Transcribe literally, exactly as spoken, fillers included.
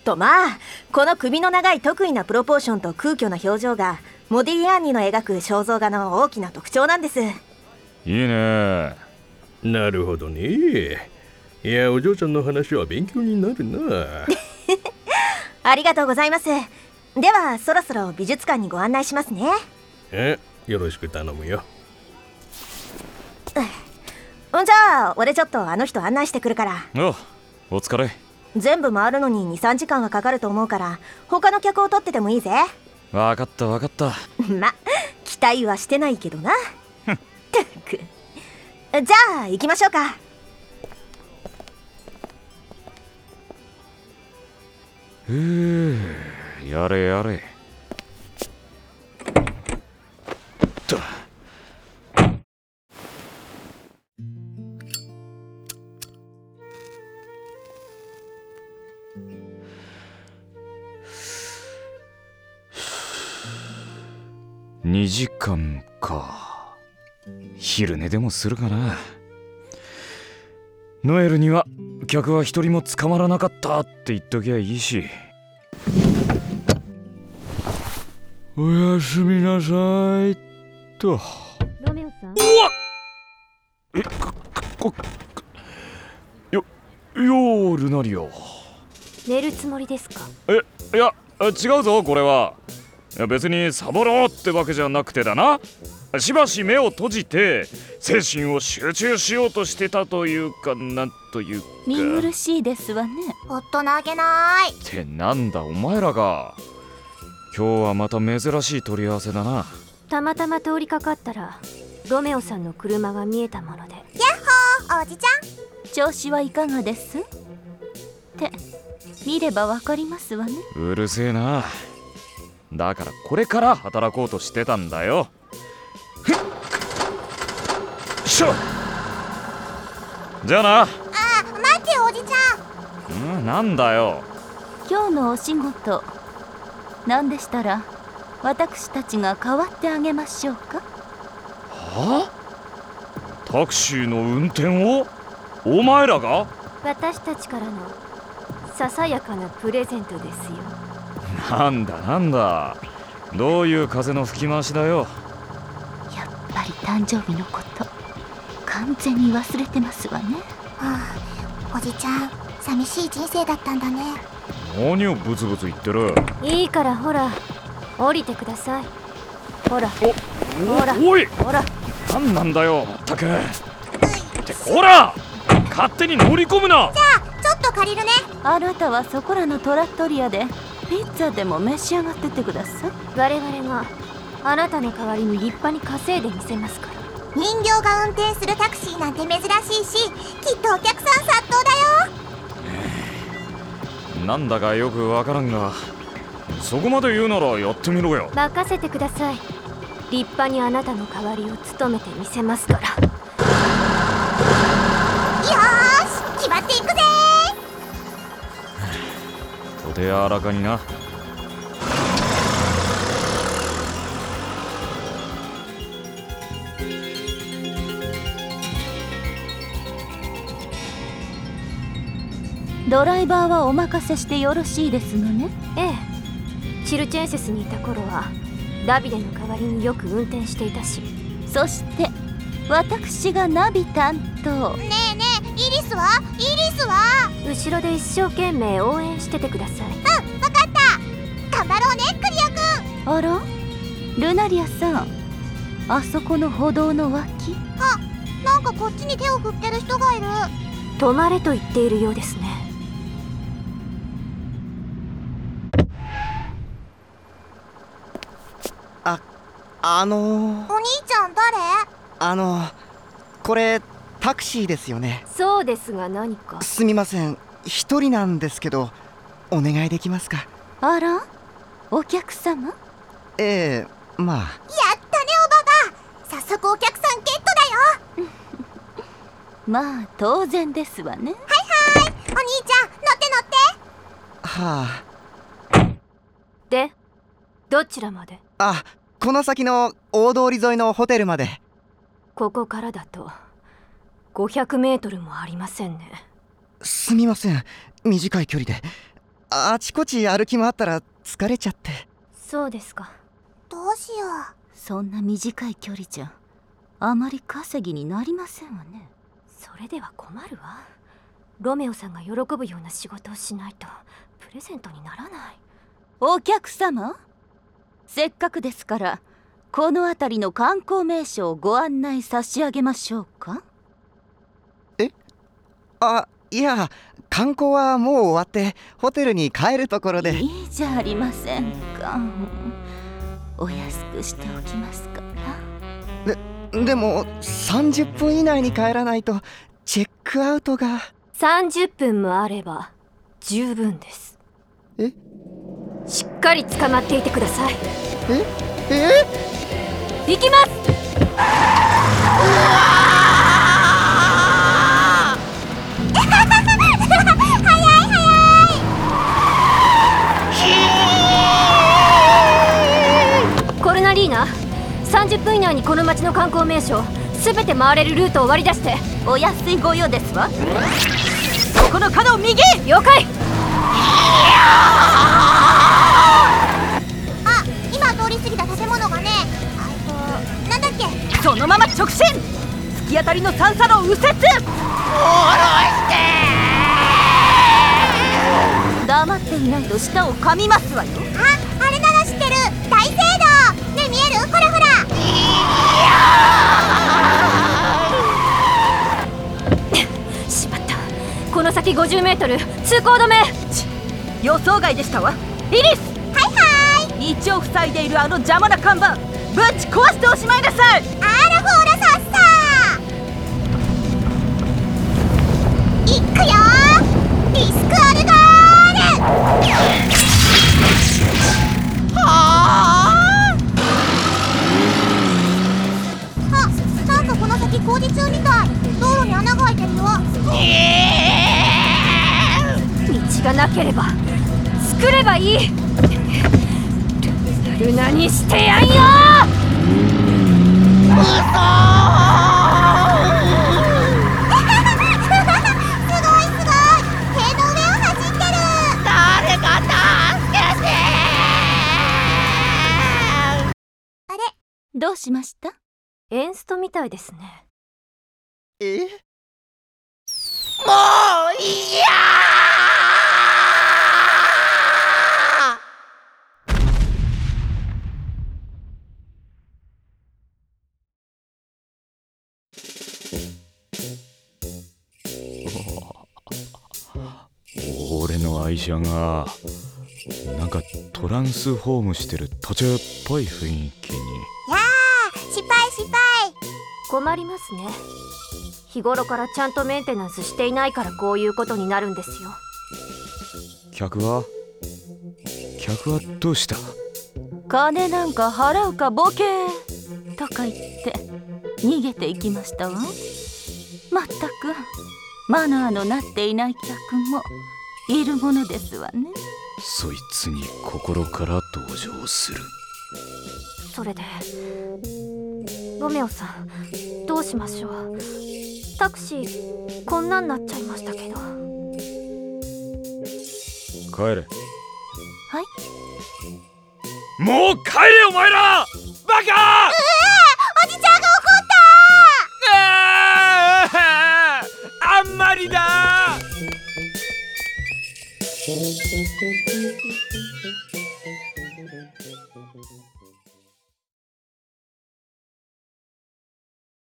とまあ、この首の長い得意なプロポーションと空虚な表情がモディリアーニの描く肖像画の大きな特徴なんです。いいね。 なるほどね。いや、お嬢ちゃんの話は勉強になるな。 ありがとうございます。ではそろそろ美術館にご案内しますね。 え、よろしく頼むよ。 じゃあ俺ちょっとあの人案内してくるから。 お、お疲れ。 全部回るのに にさんじかんはかかると思うから他の客を取っててもいいぜ。 わかったわかった。 ま、期待はしてないけどな。じゃあ行きましょうか。 ふう、やれやれ。とにじかんか。昼寝でもするかな。ノエルには客は一人も捕まらなかったって言っときゃいいし。おやすみなさいと。 ロメオさん。 うわっ、え、か、こ、よ、ようルナリオ。 寝るつもりですか？ え、いや違うぞこれは。いや別にサボろうってわけじゃなくてだな。しばし目を閉じて精神を集中しようとしてたというか、なんというか。 見苦しいですわね。 大人げないってなんだお前らが。今日はまた珍しい取り合わせだな。 たまたま通りかかったらロメオさんの車が見えたもので。やっほー、おじちゃん調子はいかがですって見ればわかりますわね。 うるせえな。だからこれから働こうとしてたんだよ。しょじゃあな。 あ、待ってよおじちゃん。んなんだよ今日のお仕事。なんでしたら私たちが代わってあげましょうか。 はあ、タクシーの運転をお前らが。 私たちからのささやかなプレゼントですよ。 なんだなんだ、どういう風の吹き回しだよ。 やっぱり誕生日のこと完全に忘れてますわね。 はあ、おじちゃん寂しい人生だったんだね。 何をブツブツ言ってる。 いいからほら降りてください。ほらおほらおい、 ほら。 なんなんだよまったく。ってほら勝手に乗り込むな。 じゃあちょっと借りるね。 あなたはそこらのトラットリアでピッツァでも召し上がっててください。 我々があなたの代わりに立派に稼いでみせますから。 人形が運転するタクシーなんて珍しいし、きっとお客さん殺到だよ。 なんだかよくわからんが、そこまで言うならやってみろよ。 任せてください。立派にあなたの代わりを務めてみせますから。よーし、決まっていくぜお手柔らかにな。 ドライバーはお任せしてよろしいですのね。 ええ、チルチェンセスにいた頃はダビデの代わりによく運転していたし。 そして私がナビ担当。 ねえねえ、イリスはイリスは後ろで一生懸命応援しててください。 うん、わかった。頑張ろうねクリアくん。 あらルナリアさん、あそこの歩道の脇。 あ、なんかこっちに手を振ってる人がいる。 止まれと言っているようですね。 あ、あのー、 お兄ちゃん誰？ あのこれタクシーですよね。 そうですが何か。 すみません、一人なんですけどお願いできますか。 あらお客様。 ええ、まあ。 やったねおばば、早速お客さんゲットだよ。 まあ当然ですわね。 はいはい、お兄ちゃん乗って乗って。 はあ。でどちらまで？ あ、この先の大通り沿いのホテルまで。 ここからだとごひゃくメートルもありませんね。 すみません、短い距離で。 あちこち歩き回ったら疲れちゃって。 そうですか。 どうしよう。そんな短い距離じゃあまり稼ぎになりませんわね。 それでは困るわ。ロメオさんが喜ぶような仕事をしないとプレゼントにならない。 お客様、せっかくですからこの辺りの観光名所をご案内差し上げましょうか。 えあいや、観光はもう終わってホテルに帰るところで。 いいじゃありませんか。お安くしておきますから。 ででもさんじゅっぷん以内に帰らないとチェックアウトが。 さんじゅっぷんもあれば十分です。 えしっかり捕まっていてください。 ええ行きます。コルナリーナ、さんじゅっぷん以内にこの町の観光名所すべて回れるルートを割り出して。 お安いご用ですわ。 そこの角を右。了解。 あ、今通り過ぎた建物がね、あえっとなんだっけ。 そのまま直進。突き当たりの三叉路を右折。 黙っていないと舌を噛みますわよ。 あ、あれなら知ってる。大聖堂ね、見える？ほらほら。 しまった。この先 ごじゅうメートル 通行止め。予想外でしたわ。リリス。 はいはーい。 道を塞いでいるあの邪魔な看板ぶち壊しておしまいなさい。 あらほらさっさー。いっくよー。ディスクアルガール。はあ。あ、なんかこの先工事中みたい。道路に穴が開いてるよ。 道がなければ作ればいい。ルナにしてやんよ。 すごいすごい。塀の上を走ってる。誰か助けて。あれ、 どうしました？ エンストみたいですね。 えもういいや俺の愛車がなんかトランスフォームしてる途中っぽい雰囲気に。 やー、失敗失敗。 困りますね。日頃からちゃんとメンテナンスしていないからこういうことになるんですよ。 客は客はどうした？ 金なんか払うかボケーとか言って逃げていきましたわ。まったくマナーのなっていない客もいるものですわね。 そいつに心から同情する。 それでロメオさん、どうしましょう。タクシーこんなんなっちゃいましたけど。 帰れ。 はい。 もう帰れお前らバカ。 おじちゃんが怒った。 ああんまりだ。